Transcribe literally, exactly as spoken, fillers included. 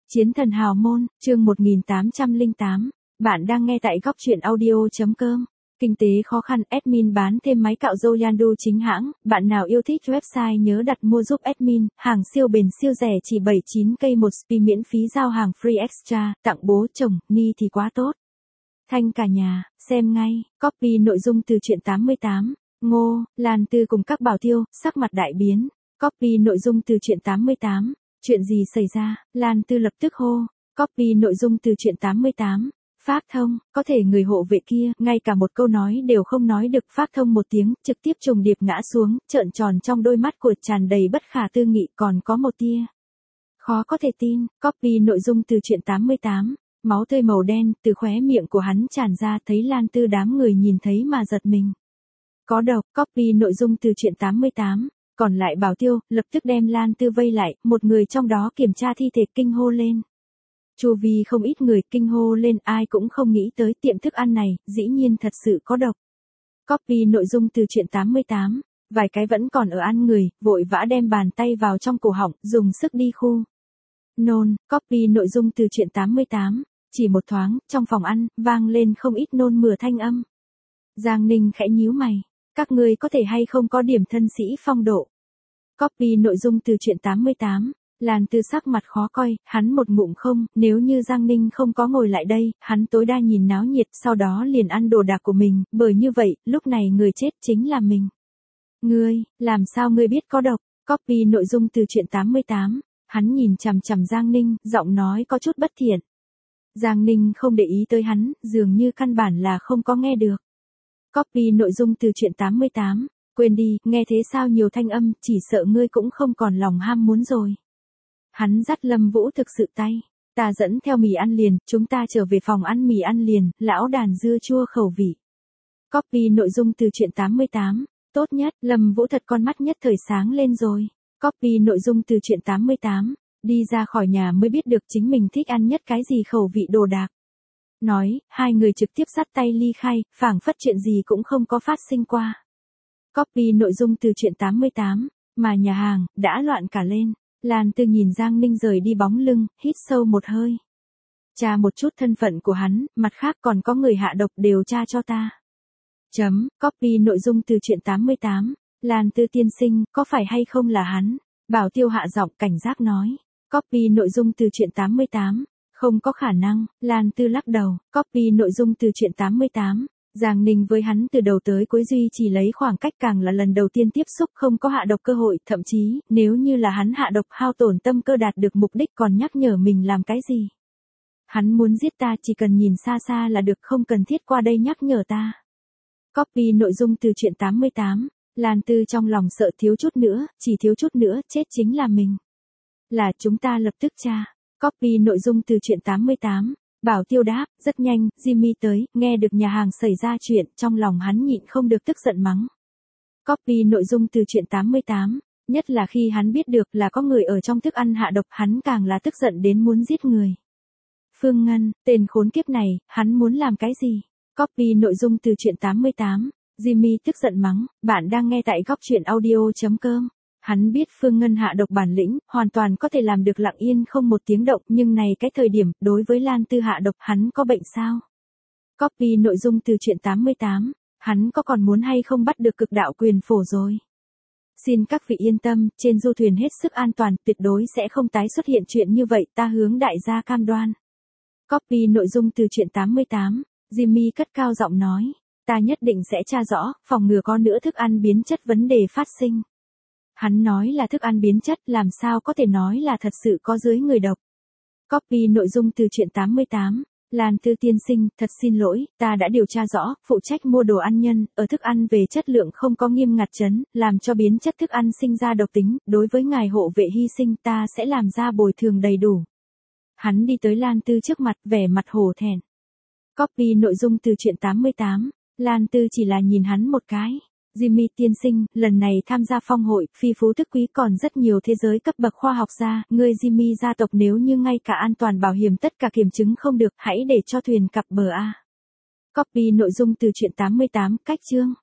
Chiến thần hào môn, chương một nghìn tám trăm lẻ tám. Bạn đang nghe tại góc truyện audio.com. Kinh tế khó khăn, admin bán thêm máy cạo râu Yandu chính hãng. Bạn nào yêu thích website nhớ đặt mua giúp admin. Hàng siêu bền siêu rẻ chỉ bảy mươi chín k một spi miễn phí giao hàng free extra. Tặng bố chồng, ni thì quá tốt. Thanh cả nhà, xem ngay. Copy nội dung từ truyện tám mươi tám. Ngô, Lan Tư cùng các bảo tiêu, sắc mặt đại biến. Copy nội dung từ truyện tám mươi tám. Chuyện gì xảy ra? Lan Tư lập tức hô. Copy nội dung từ truyện tám mươi tám. Pháp thông, có thể người hộ vệ kia, ngay cả một câu nói đều không nói được. Pháp thông một tiếng, trực tiếp trùng điệp ngã xuống, trợn tròn trong đôi mắt của tràn đầy bất khả tư nghị, còn có một tia khó có thể tin. Copy nội dung từ truyện tám mươi tám. Máu tươi màu đen, từ khóe miệng của hắn tràn ra, thấy Lan Tư đám người nhìn thấy mà giật mình. Có độc. Copy nội dung từ truyện tám mươi tám. Còn lại bảo tiêu, lập tức đem Lan Tư vây lại, một người trong đó kiểm tra thi thể kinh hô lên. Chu vi không ít người kinh hô lên, ai cũng không nghĩ tới tiệm thức ăn này, dĩ nhiên thật sự có độc. Copy nội dung từ truyện tám mươi tám. Vài cái vẫn còn ở ăn người, vội vã đem bàn tay vào trong cổ họng, dùng sức đi khu. Nôn. Copy nội dung từ truyện tám mươi tám. Chỉ một thoáng, trong phòng ăn, vang lên không ít nôn mửa thanh âm. Giang Ninh khẽ nhíu mày. Các ngươi có thể hay không có điểm thân sĩ phong độ. Copy nội dung từ truyện tám mươi tám. Lan Tư sắc mặt khó coi, hắn một ngụm không, nếu như Giang Ninh không có ngồi lại đây, hắn tối đa nhìn náo nhiệt, sau đó liền ăn đồ đạc của mình, bởi như vậy, lúc này người chết chính là mình. Ngươi, làm sao ngươi biết có độc? Copy nội dung từ truyện tám mươi tám. Hắn nhìn chằm chằm Giang Ninh, giọng nói có chút bất thiện. Giang Ninh không để ý tới hắn, dường như căn bản là không có nghe được. Copy nội dung từ truyện tám mươi tám. Quên đi, nghe thế sao nhiều thanh âm, chỉ sợ ngươi cũng không còn lòng ham muốn rồi. Hắn dắt Lâm Vũ thực sự tay. Ta dẫn theo mì ăn liền, chúng ta trở về phòng ăn mì ăn liền, lão đàn dưa chua khẩu vị. Copy nội dung từ truyện tám mươi tám. Tốt nhất, Lâm Vũ thật con mắt nhất thời sáng lên rồi. Copy nội dung từ truyện tám mươi tám. Đi ra khỏi nhà mới biết được chính mình thích ăn nhất cái gì khẩu vị đồ đạc. Nói, hai người trực tiếp dắt tay ly khai, phảng phất chuyện gì cũng không có phát sinh qua. Copy nội dung từ truyện tám mươi tám. Mà nhà hàng, đã loạn cả lên. Lan Tư nhìn Giang Ninh rời đi bóng lưng, hít sâu một hơi. Tra một chút thân phận của hắn, mặt khác còn có người hạ độc đều tra cho ta. Chấm, copy nội dung từ truyện tám mươi tám. Lan Tư tiên sinh, có phải hay không là hắn? Bảo tiêu hạ giọng cảnh giác nói. Copy nội dung từ truyện tám mươi tám. Không có khả năng, Lan Tư lắc đầu. Copy nội dung từ truyện tám mươi tám. Giang Ninh với hắn từ đầu tới cuối duy chỉ lấy khoảng cách, càng là lần đầu tiên tiếp xúc, không có hạ độc cơ hội, thậm chí, nếu như là hắn hạ độc hao tổn tâm cơ đạt được mục đích còn nhắc nhở mình làm cái gì. Hắn muốn giết ta chỉ cần nhìn xa xa là được, không cần thiết qua đây nhắc nhở ta. Copy nội dung từ truyện tám mươi tám. Lan Tư trong lòng sợ thiếu chút nữa, chỉ thiếu chút nữa, chết chính là mình. Là chúng ta lập tức tra. Copy nội dung từ truyện tám mươi tám. Bảo tiêu đáp, rất nhanh, Jimmy tới, nghe được nhà hàng xảy ra chuyện, trong lòng hắn nhịn không được tức giận mắng. Copy nội dung từ truyện tám mươi tám. Nhất là khi hắn biết được là có người ở trong thức ăn hạ độc, hắn càng là tức giận đến muốn giết người. Phương Ngân, tên khốn kiếp này, hắn muốn làm cái gì? Copy nội dung từ truyện tám mươi tám. Jimmy tức giận mắng, bạn đang nghe tại góc truyện audio.com. Hắn biết Phương Ngân hạ độc bản lĩnh, hoàn toàn có thể làm được lặng yên không một tiếng động, nhưng này cái thời điểm, đối với Lan Tư hạ độc, hắn có bệnh sao? Copy nội dung từ truyện tám mươi tám. Hắn có còn muốn hay không bắt được cực đạo quyền phổ rồi? Xin các vị yên tâm, trên du thuyền hết sức an toàn, tuyệt đối sẽ không tái xuất hiện chuyện như vậy, ta hướng đại gia cam đoan. Copy nội dung từ truyện tám mươi tám. Jimmy cất cao giọng nói, ta nhất định sẽ tra rõ, phòng ngừa có nữa thức ăn biến chất vấn đề phát sinh. Hắn nói là thức ăn biến chất, làm sao có thể nói là thật sự có dưới người độc. Copy nội dung từ truyện tám mươi tám. Lan Tư tiên sinh, thật xin lỗi, ta đã điều tra rõ, phụ trách mua đồ ăn nhân, ở thức ăn về chất lượng không có nghiêm ngặt chấn, làm cho biến chất thức ăn sinh ra độc tính, đối với ngài hộ vệ hy sinh ta sẽ làm ra bồi thường đầy đủ. Hắn đi tới Lan Tư trước mặt, vẻ mặt hổ thẹn. Copy nội dung từ truyện tám mươi tám. Lan Tư chỉ là nhìn hắn một cái. Jimmy tiên sinh, lần này tham gia phong hội, phi phú thức quý còn rất nhiều thế giới cấp bậc khoa học gia, ngươi Jimmy gia tộc nếu như ngay cả an toàn bảo hiểm tất cả kiểm chứng không được, hãy để cho thuyền cập bờ a. Copy nội dung từ truyện tám mươi tám, cách chương.